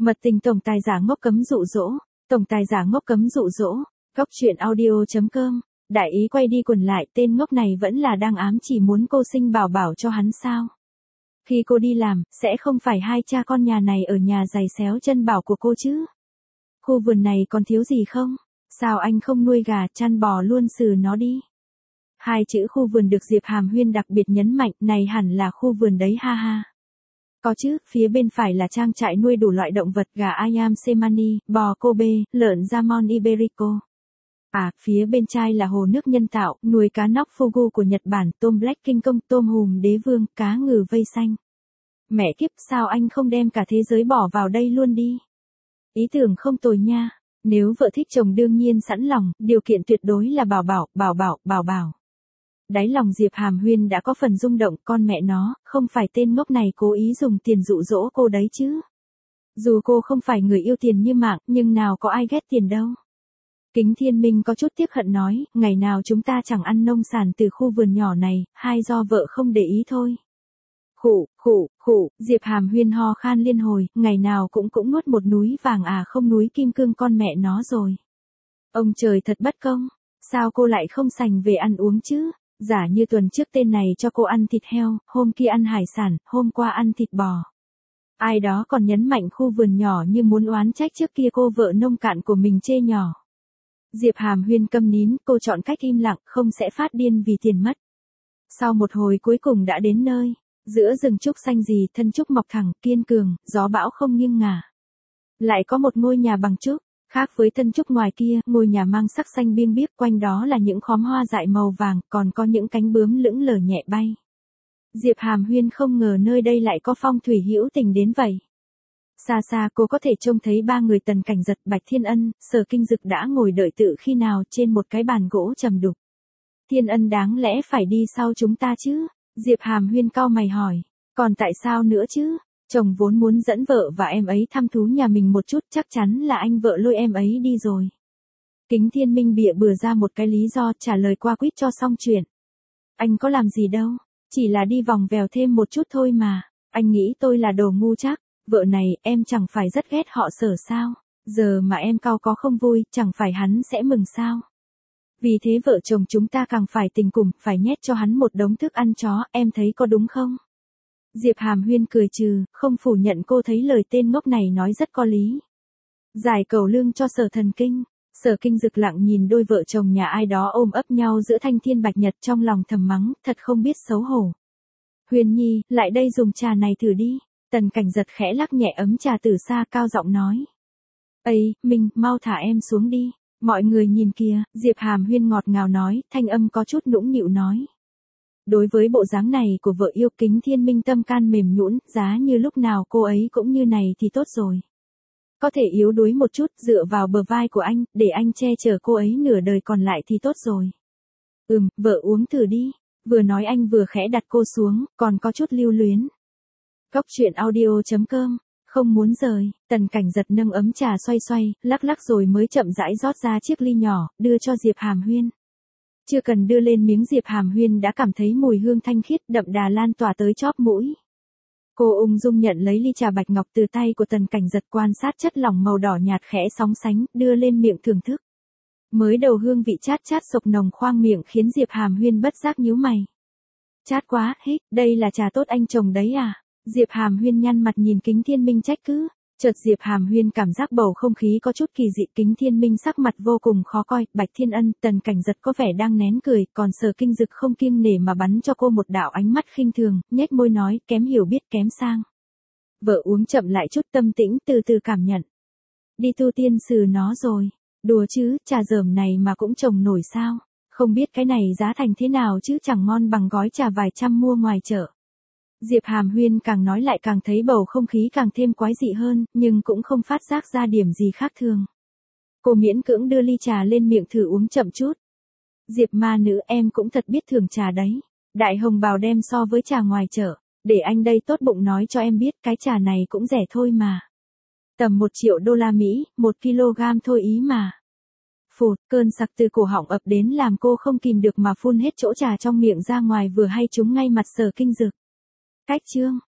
Mật tình tổng tài giả ngốc cấm dụ dỗ, tổng tài giả ngốc cấm dụ dỗ, góc chuyện audio.com, đại ý quay đi quần lại, tên ngốc này vẫn là đang ám chỉ muốn cô sinh bảo bảo cho hắn sao. Khi cô đi làm, sẽ không phải hai cha con nhà này ở nhà giày xéo chân bảo của cô chứ. Khu vườn này còn thiếu gì không? Sao anh không nuôi gà, chăn bò luôn xử nó đi. Hai chữ khu vườn được Diệp Hàm Huyên đặc biệt nhấn mạnh, này hẳn là khu vườn đấy ha ha. Có chứ, phía bên phải là trang trại nuôi đủ loại động vật, gà Ayam Semani, bò Kobe, lợn Jamon Iberico. Phía bên trái là hồ nước nhân tạo, nuôi cá nóc Fugu của Nhật Bản, tôm Black King Kong, tôm hùm đế vương, cá ngừ vây xanh. Mẹ kiếp, sao anh không đem cả thế giới bỏ vào đây luôn đi? Ý tưởng không tồi nha. Nếu vợ thích chồng đương nhiên sẵn lòng, điều kiện tuyệt đối là bảo bảo. Đáy lòng Diệp Hàm Huyên đã có phần rung động, con mẹ nó, không phải tên ngốc này cố ý dùng tiền dụ dỗ cô đấy chứ. Dù cô không phải người yêu tiền như mạng, nhưng nào có ai ghét tiền đâu. Kính Thiên Minh có chút tiếc hận nói, ngày nào chúng ta chẳng ăn nông sản từ khu vườn nhỏ này, hay do vợ không để ý thôi. Khụ, Diệp Hàm Huyên ho khan liên hồi, ngày nào cũng nuốt một núi vàng không núi kim cương con mẹ nó rồi. Ông trời thật bất công, sao cô lại không sành về ăn uống chứ? Giả như tuần trước tên này cho cô ăn thịt heo, hôm kia ăn hải sản, hôm qua ăn thịt bò. Ai đó còn nhấn mạnh khu vườn nhỏ như muốn oán trách trước kia cô vợ nông cạn của mình chê nhỏ. Diệp Hàm Huyên câm nín, cô chọn cách im lặng, không sẽ phát điên vì tiền mất. Sau một hồi cuối cùng đã đến nơi. Giữa rừng trúc xanh gì, thân trúc mọc thẳng, kiên cường, gió bão không nghiêng ngả. Lại có một ngôi nhà bằng trúc, khác với thân trúc ngoài kia, ngôi nhà mang sắc xanh biêng biếc, quanh đó là những khóm hoa dại màu vàng, còn có những cánh bướm lững lờ nhẹ bay. Diệp Hàm Huyên không ngờ nơi đây lại có phong thủy hữu tình đến vậy. Xa xa cô có thể trông thấy ba người Tần Cảnh Giật, Bạch Thiên Ân, Sở Kinh Dực đã ngồi đợi tự khi nào trên một cái bàn gỗ trầm đục. Thiên Ân đáng lẽ phải đi sau chúng ta chứ? Diệp Hàm Huyên cau mày hỏi, còn tại sao nữa chứ? Chồng vốn muốn dẫn vợ và em ấy thăm thú nhà mình một chút, chắc chắn là anh vợ lôi em ấy đi rồi. Kính Thiên Minh bịa bừa ra một cái lý do, trả lời qua quýt cho xong chuyện. Anh có làm gì đâu, chỉ là đi vòng vèo thêm một chút thôi mà. Anh nghĩ tôi là đồ ngu chắc, vợ này em chẳng phải rất ghét họ Sở sao? Giờ mà em cau có không vui, chẳng phải hắn sẽ mừng sao? Vì thế vợ chồng chúng ta càng phải tình cùng, phải nhét cho hắn một đống thức ăn chó, em thấy có đúng không? Diệp Hàm Huyên cười trừ, không phủ nhận cô thấy lời tên ngốc này nói rất có lý. Giải cầu lương cho Sở Thần Kinh. Sở Kinh Dực lặng nhìn đôi vợ chồng nhà ai đó ôm ấp nhau giữa thanh thiên bạch nhật, trong lòng thầm mắng, thật không biết xấu hổ. Huyền Nhi, lại đây dùng trà này thử đi. Tần Cảnh Giật khẽ lắc nhẹ ấm trà từ xa, cao giọng nói. Ây, Minh, mau thả em xuống đi. Mọi người nhìn kìa, Diệp Hàm Huyên ngọt ngào nói, thanh âm có chút nũng nịu nói. Đối với bộ dáng này của vợ yêu, Kính Thiên Minh tâm can mềm nhũn, giá như lúc nào cô ấy cũng như này thì tốt rồi. Có thể yếu đuối một chút, dựa vào bờ vai của anh, để anh che chở cô ấy nửa đời còn lại thì tốt rồi. Vợ uống thử đi. Vừa nói anh vừa khẽ đặt cô xuống, còn có chút lưu luyến. Góc chuyện audio.com. Không muốn rời, Tần Cảnh Giật nâng ấm trà xoay, lắc rồi mới chậm rãi rót ra chiếc ly nhỏ, đưa cho Diệp Hàm Huyên. Chưa cần đưa lên miếng Diệp Hàm Huyên đã cảm thấy mùi hương thanh khiết đậm đà lan tỏa tới chóp mũi. Cô ung dung nhận lấy ly trà bạch ngọc từ tay của Tần Cảnh Giật, quan sát chất lỏng màu đỏ nhạt khẽ sóng sánh, đưa lên miệng thưởng thức. Mới đầu hương vị chát sộc nồng khoang miệng khiến Diệp Hàm Huyên bất giác nhíu mày. Chát quá, đây là trà tốt anh trồng đấy à? Diệp Hàm Huyên nhăn mặt nhìn Kính Thiên Minh trách cứ. Chợt Diệp Hàm Huyên cảm giác bầu không khí có chút kỳ dị. Kính Thiên Minh sắc mặt vô cùng khó coi. Bạch Thiên Ân, Tần Cảnh Giật có vẻ đang nén cười, còn Sở Kinh Dực không kiêng nể mà bắn cho cô một đạo ánh mắt khinh thường, nhếch môi nói, kém hiểu biết kém sang. Vợ uống chậm lại chút, tâm tĩnh từ từ cảm nhận. Đi tu tiên sử nó rồi. Đùa chứ, trà dởm này mà cũng trồng nổi sao? Không biết cái này giá thành thế nào chứ, chẳng ngon bằng gói trà vài trăm mua ngoài chợ. Diệp Hàm Huyên càng nói lại càng thấy bầu không khí càng thêm quái dị hơn, nhưng cũng không phát giác ra điểm gì khác thường. Cô miễn cưỡng đưa ly trà lên miệng thử uống chậm chút. Diệp ma nữ, em cũng thật biết thưởng trà đấy. Đại hồng bào đem so với trà ngoài chợ. Để anh đây tốt bụng nói cho em biết, cái trà này cũng rẻ thôi mà. Tầm 1 triệu đô la Mỹ, 1 kg thôi ý mà. Phụt, cơn sặc từ cổ họng ập đến làm cô không kìm được mà phun hết chỗ trà trong miệng ra ngoài, vừa hay trúng ngay mặt Sở Kinh Dực. Cách chương